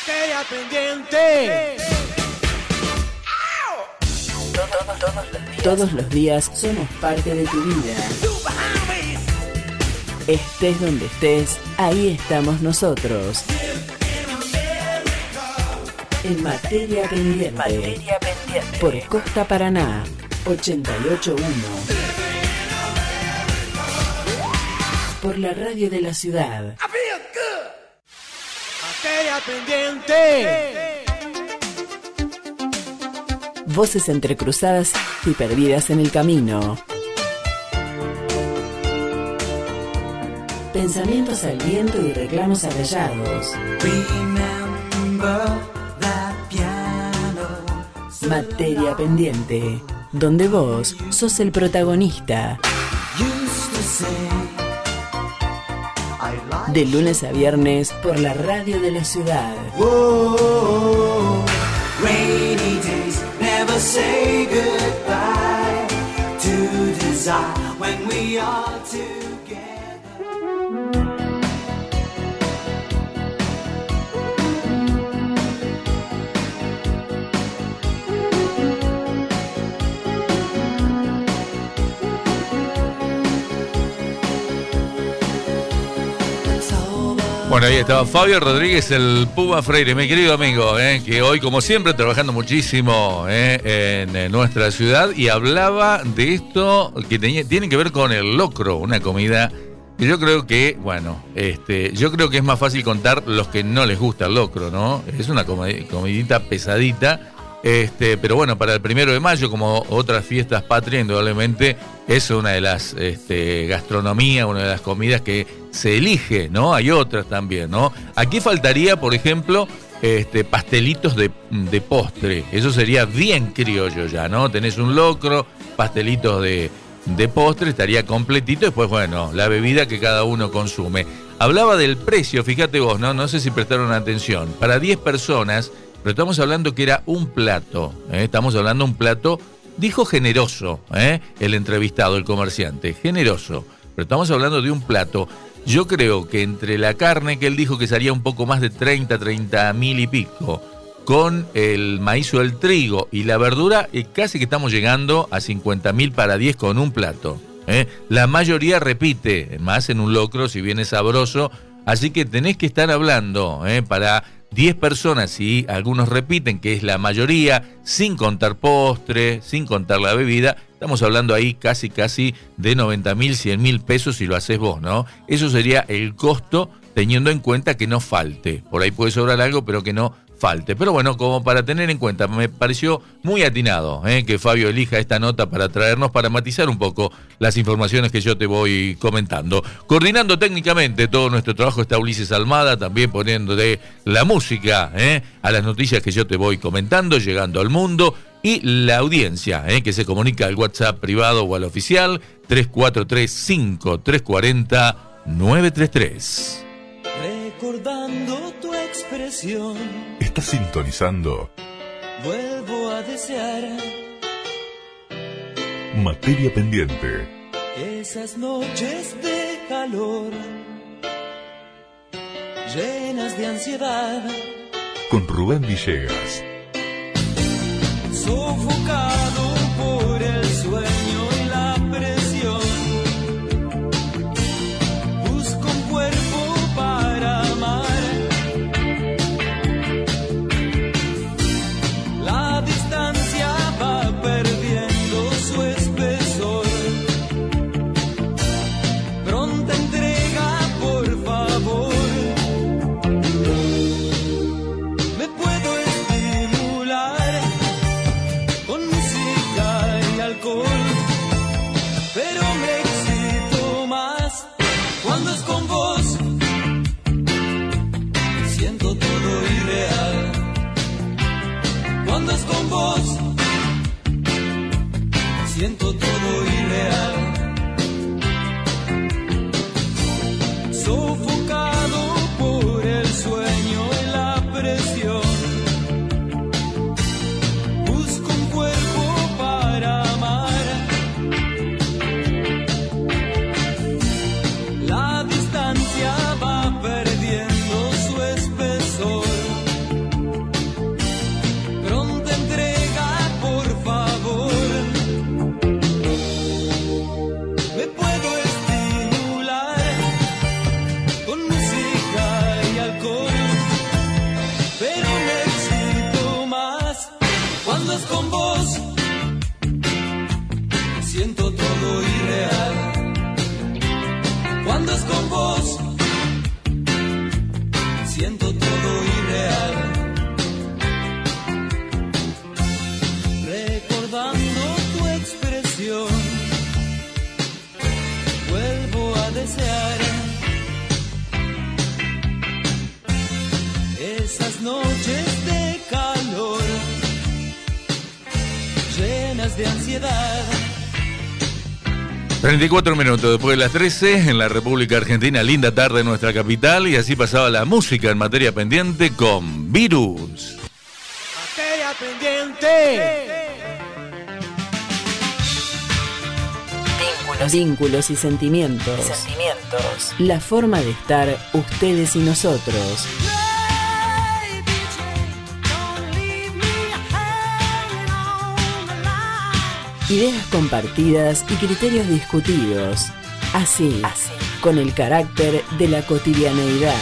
Materia pendiente. Todos los días somos parte de tu vida. Estés donde estés, ahí estamos nosotros. En Materia Pendiente. Por Costa Paraná, 88.1. Por la radio de la ciudad. Materia pendiente. Voces entrecruzadas y perdidas en el camino. Pensamientos al viento y reclamos arrallados. Materia Pendiente, donde vos sos el protagonista. De lunes a viernes por la radio de la ciudad. Rainy days never say goodbye to desire when we are together. Bueno, ahí estaba Fabio Rodríguez, el Puma Freire, mi querido amigo, que hoy, como siempre, trabajando muchísimo en nuestra ciudad, y hablaba de esto que tiene que ver con el locro, una comida que yo creo que, bueno, yo creo que es más fácil contar los que no les gusta el locro, ¿no? Es una comidita pesadita, pero bueno, para el 1 de mayo, como otras fiestas patrias, indudablemente es una de las gastronomías, una de las comidas que se elige, ¿no? Hay otras también, ¿no? Aquí faltaría, por ejemplo, pastelitos de postre. Eso sería bien criollo ya, ¿no? Tenés un locro, pastelitos de postre, estaría completito. Después, bueno, la bebida que cada uno consume. Hablaba del precio, fíjate vos, ¿no? No sé si prestaron atención. Para 10 personas, pero estamos hablando que era un plato, estamos hablando de un plato, dijo generoso, el entrevistado, el comerciante, generoso. Pero estamos hablando de un plato. Yo creo que entre la carne, que él dijo que sería un poco más de 30 mil y pico, con el maíz o el trigo y la verdura, casi que estamos llegando a 50.000 para 10 con un plato. La mayoría repite, más en un locro, si bien es sabroso, así que tenés que estar hablando para 10 personas, y algunos repiten, que es la mayoría, sin contar postre, sin contar la bebida. Estamos hablando ahí casi de 90.000, 100.000 pesos si lo haces vos, ¿no? Eso sería el costo, teniendo en cuenta que no falte. Por ahí puede sobrar algo, pero que no falte. Pero bueno, como para tener en cuenta, me pareció muy atinado que Fabio elija esta nota para traernos, para matizar un poco las informaciones que yo te voy comentando. Coordinando técnicamente todo nuestro trabajo está Ulises Almada, también poniéndole la música a las noticias que yo te voy comentando, llegando al mundo. Y la audiencia, que se comunica al WhatsApp privado o al oficial, 3435-340-933. Recordando tu expresión, ¿estás sintonizando? vuelvo a desear Materia Pendiente. esas noches de calor, llenas de ansiedad, Con Rubén Villegas. sofocado por el sueño y la presión. Busco un cuerpo para amar. La distancia va perdiendo su espesor. Pronta entrega, por favor. Me puedo estimular con música siento todo irreal. Recordando tu expresión, vuelvo a desear esas noches de calor, llenas de ansiedad. 34 minutos después de las 13 en la República Argentina, linda tarde en nuestra capital, y así pasaba la música en materia pendiente con Virus. Materia pendiente. Vínculos y sentimientos. La forma de estar ustedes y nosotros. Ideas compartidas y criterios discutidos. Así, con el carácter de la cotidianeidad.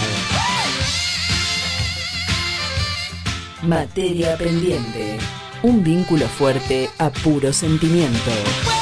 Materia pendiente. Un vínculo fuerte a puro sentimiento.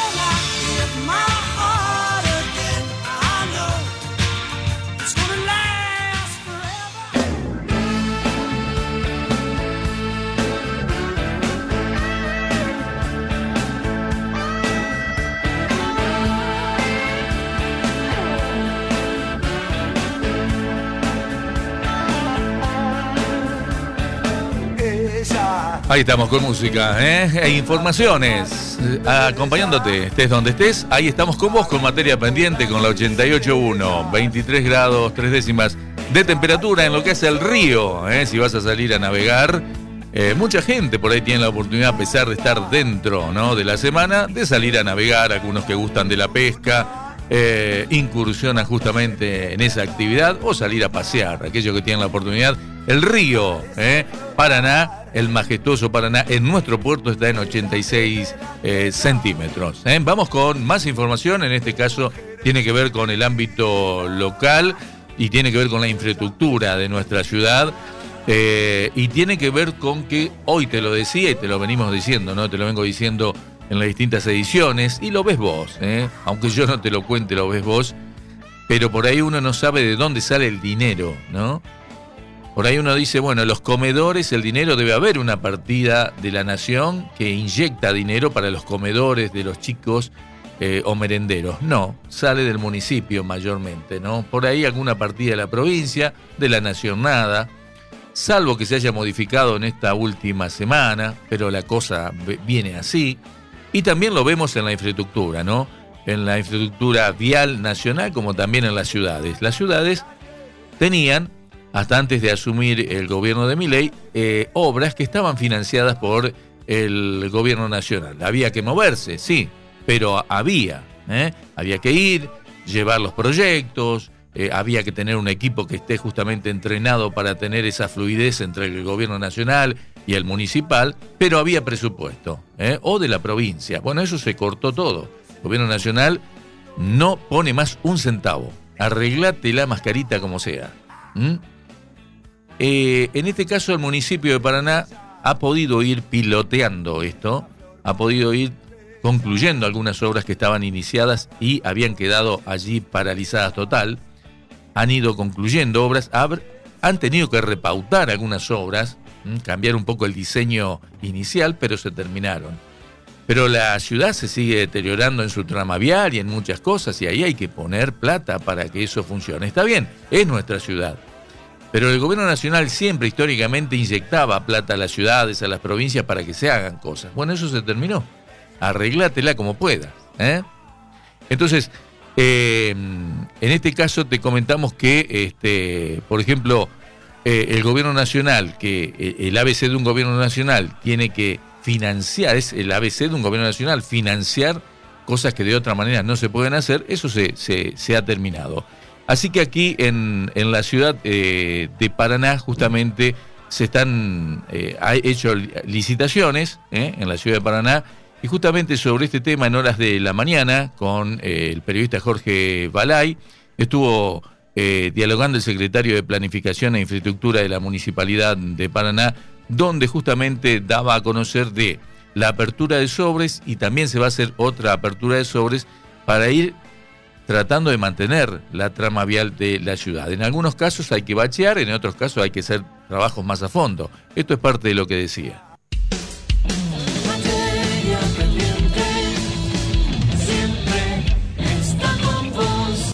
Ahí estamos con música, e informaciones, acompañándote, estés donde estés. Ahí estamos con vos con materia pendiente, con la 88.1, 23 grados 3 décimas de temperatura en lo que es el río. Si vas a salir a navegar, mucha gente por ahí tiene la oportunidad, a pesar de estar dentro, ¿no?, de la semana, de salir a navegar. Algunos que gustan de la pesca, incursionan justamente en esa actividad, o salir a pasear, aquellos que tienen la oportunidad. El río Paraná, el majestuoso Paraná, en nuestro puerto está en 86 centímetros. Vamos con más información, en este caso tiene que ver con el ámbito local y tiene que ver con la infraestructura de nuestra ciudad, y tiene que ver con que hoy te lo decía y te lo venimos diciendo, ¿no? Te lo vengo diciendo en las distintas ediciones, y lo ves vos, aunque yo no te lo cuente, lo ves vos, pero por ahí uno no sabe de dónde sale el dinero, ¿no? Por ahí uno dice, bueno, los comedores, el dinero, debe haber una partida de la nación que inyecta dinero para los comedores de los chicos o merenderos. No, sale del municipio mayormente, ¿no? Por ahí alguna partida de la provincia, de la nación nada, salvo que se haya modificado en esta última semana, pero la cosa viene así. Y también lo vemos en la infraestructura, ¿no? En la infraestructura vial nacional, como también en las ciudades. Las ciudades tenían, hasta antes de asumir el gobierno de Milei, obras que estaban financiadas por el gobierno nacional. Había que moverse, sí, pero había que ir, llevar los proyectos, había que tener un equipo que esté justamente entrenado para tener esa fluidez entre el gobierno nacional y el municipal, pero había presupuesto, o de la provincia. Bueno, eso se cortó todo. El gobierno nacional no pone más un centavo. Arreglate la mascarita como sea. En este caso, el municipio de Paraná ha podido ir piloteando esto, ha podido ir concluyendo algunas obras que estaban iniciadas y habían quedado allí paralizadas total. Han ido concluyendo obras, han tenido que repautar algunas obras, cambiar un poco el diseño inicial, pero se terminaron. Pero la ciudad se sigue deteriorando en su trama vial y en muchas cosas, y ahí hay que poner plata para que eso funcione. Está bien, es nuestra ciudad. Pero el gobierno nacional siempre históricamente inyectaba plata a las ciudades, a las provincias, para que se hagan cosas. Bueno, eso se terminó. Arreglátela como puedas. Entonces, en este caso te comentamos que, por ejemplo, el gobierno nacional, que el ABC de un gobierno nacional tiene que financiar, es el ABC de un gobierno nacional, financiar cosas que de otra manera no se pueden hacer, eso se ha terminado. Así que aquí en la ciudad de Paraná justamente ha hecho licitaciones en la ciudad de Paraná, y justamente sobre este tema en horas de la mañana con el periodista Jorge Balay estuvo dialogando el secretario de Planificación e Infraestructura de la Municipalidad de Paraná, donde justamente daba a conocer de la apertura de sobres, y también se va a hacer otra apertura de sobres para ir tratando de mantener la trama vial de la ciudad. En algunos casos hay que bachear, en otros casos hay que hacer trabajos más a fondo. Esto es parte de lo que decía. Materia pendiente, siempre está con vos.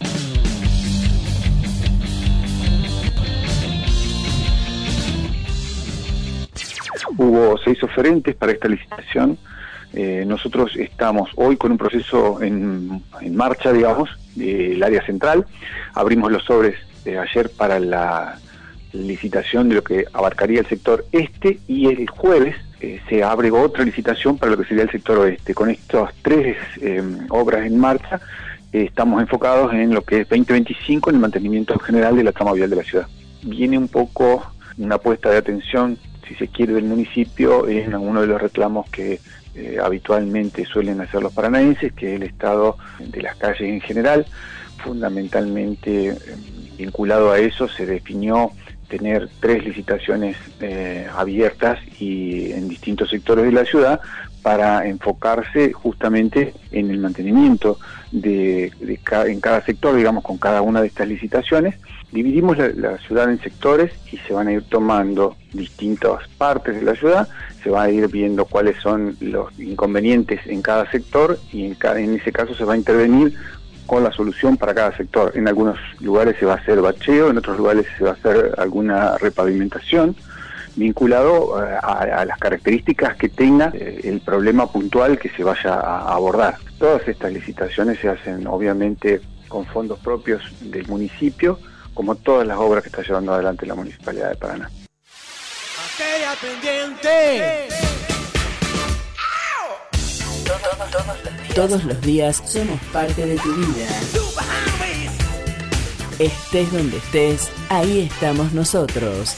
Hubo 6 oferentes para esta licitación. Nosotros estamos hoy con un proceso en marcha, digamos, del área central. Abrimos los sobres ayer para la licitación de lo que abarcaría el sector este, y el jueves se abre otra licitación para lo que sería el sector oeste. Con estas 3 obras en marcha, estamos enfocados en lo que es 2025, en el mantenimiento general de la trama vial de la ciudad. Viene un poco una puesta de atención, si se quiere, del municipio en alguno de los reclamos que habitualmente suelen hacer los paranaenses, que es el estado de las calles en general. Fundamentalmente vinculado a eso se definió tener 3 licitaciones abiertas y en distintos sectores de la ciudad para enfocarse justamente en el mantenimiento en cada sector, digamos, con cada una de estas licitaciones. Dividimos la ciudad en sectores y se van a ir tomando distintas partes de la ciudad, se va a ir viendo cuáles son los inconvenientes en cada sector y en ese caso se va a intervenir con la solución para cada sector. En algunos lugares se va a hacer bacheo, en otros lugares se va a hacer alguna repavimentación vinculado a las características que tenga el problema puntual que se vaya a abordar. Todas estas licitaciones se hacen obviamente con fondos propios del municipio, como todas las obras que está llevando adelante la Municipalidad de Paraná. Materia pendiente. Todos los días somos parte de tu vida. Estés donde estés, ahí estamos nosotros.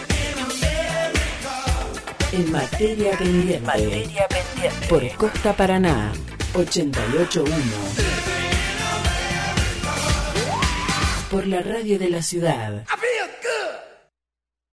En Materia Pendiente. Por Costa Paraná, 88.1. Por la radio de la ciudad.